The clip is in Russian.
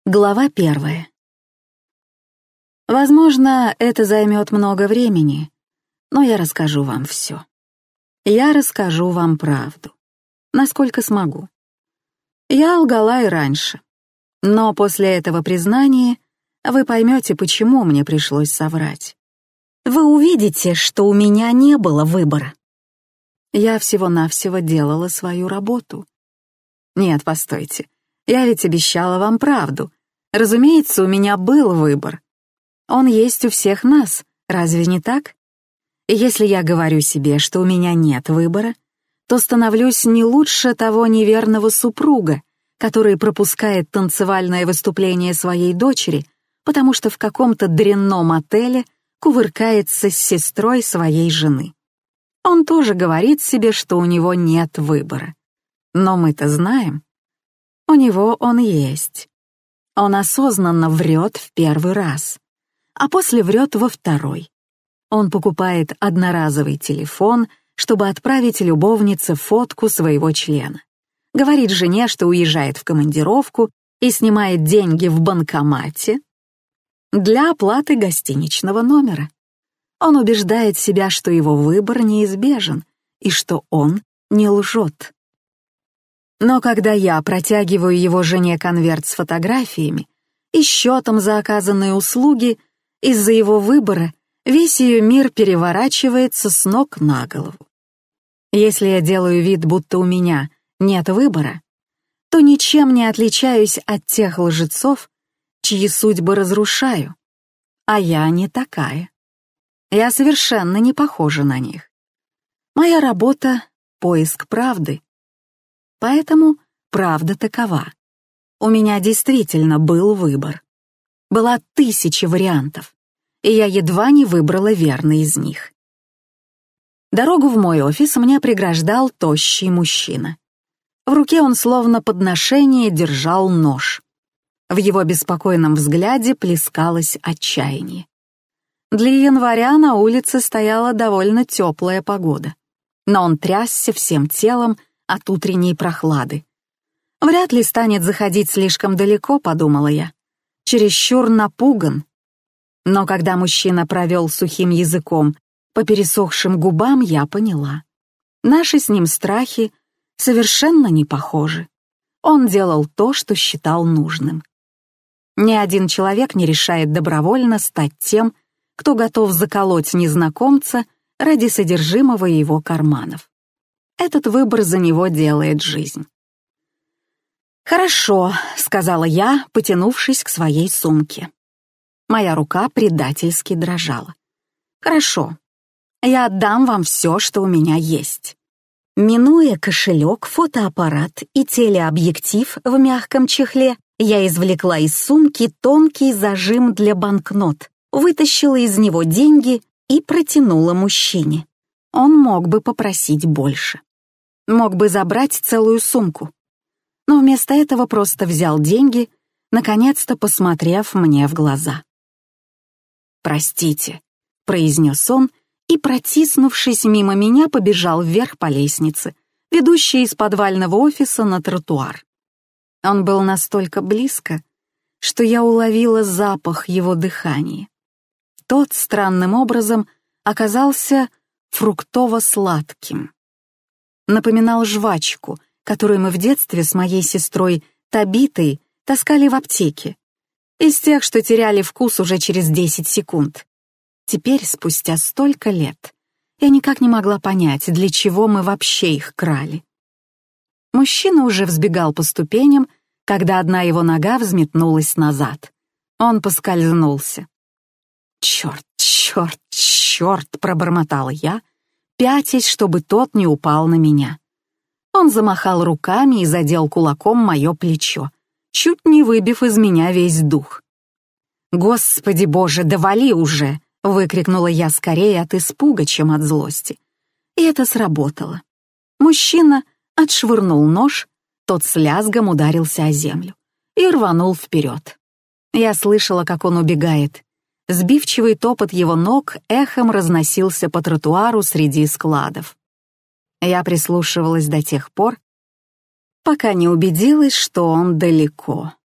Глава 1. Возможно, это займет много времени, но я расскажу вам все. Я расскажу вам правду, насколько смогу. Я лгала и раньше, но после этого признания вы поймете, почему мне пришлось соврать. Вы увидите, что у меня не было выбора. Я всего-навсего делала свою работу. Нет, постойте, я ведь обещала вам правду. Разумеется, у меня был выбор. Он есть у всех нас, разве не так? И если я говорю себе, что у меня нет выбора, то становлюсь не лучше того неверного супруга, который пропускает танцевальное выступление своей дочери, потому что в каком-то дрянном отеле кувыркается с сестрой своей жены. Он тоже говорит себе, что у него нет выбора. Но мы-то знаем, у него он есть. Он осознанно врет в первый раз, а после врет во второй. Он покупает одноразовый телефон, чтобы отправить любовнице фотку своего члена. Говорит жене, что уезжает в командировку и снимает деньги в банкомате для оплаты гостиничного номера. Он убеждает себя, что его выбор неизбежен и что он не лжет. Но когда я протягиваю его жене конверт с фотографиями и счетом за оказанные услуги, из-за его выбора весь ее мир переворачивается с ног на голову. Если я делаю вид, будто у меня нет выбора, то ничем не отличаюсь от тех лжецов, чьи судьбы разрушаю. А я не такая. Я совершенно не похожа на них. Моя работа — поиск правды. Поэтому правда такова. У меня действительно был выбор. Была 1000 вариантов, и я едва не выбрала верный из них. Дорогу в мой офис мне преграждал тощий мужчина. В руке он словно подношение держал нож. В его беспокойном взгляде плескалось отчаяние. Для января на улице стояла довольно теплая погода, но он трясся всем телом от утренней прохлады. Вряд ли станет заходить слишком далеко, подумала я. Чересчур напуган. Но когда мужчина провел сухим языком по пересохшим губам, я поняла. Наши с ним страхи совершенно не похожи. Он делал то, что считал нужным. Ни один человек не решает добровольно стать тем, кто готов заколоть незнакомца ради содержимого его карманов. Этот выбор за него делает жизнь. «Хорошо», — сказала я, потянувшись к своей сумке. Моя рука предательски дрожала. «Хорошо, я отдам вам все, что у меня есть». Минуя кошелек, фотоаппарат и телеобъектив в мягком чехле, я извлекла из сумки тонкий зажим для банкнот, вытащила из него деньги и протянула мужчине. Он мог бы попросить больше. Мог бы забрать целую сумку. Но вместо этого просто взял деньги, наконец-то посмотрев мне в глаза. «Простите», — произнес он и, протиснувшись мимо меня, побежал вверх по лестнице, ведущей из подвального офиса на тротуар. Он был настолько близко, что я уловила запах его дыхания. Тот странным образом оказался фруктово-сладким. Напоминал жвачку, которую мы в детстве с моей сестрой Табитой таскали в аптеке, из тех, что теряли вкус уже через 10 секунд. Теперь, спустя столько лет, я никак не могла понять, для чего мы вообще их крали. Мужчина уже взбегал по ступеням, когда одна его нога взметнулась назад. Он поскользнулся. «Черт, черт, черт!» — пробормотала я, пятясь, чтобы тот не упал на меня. Он замахал руками и задел кулаком мое плечо, чуть не выбив из меня весь дух. «Господи боже, да вали уже!» — выкрикнула я скорее от испуга, чем от злости. И это сработало. Мужчина отшвырнул нож, тот с лязгом ударился о землю и рванул вперед. Я слышала, как он убегает. Сбивчивый топот его ног эхом разносился по тротуару среди складов. Я прислушивалась до тех пор, пока не убедилась, что он далеко.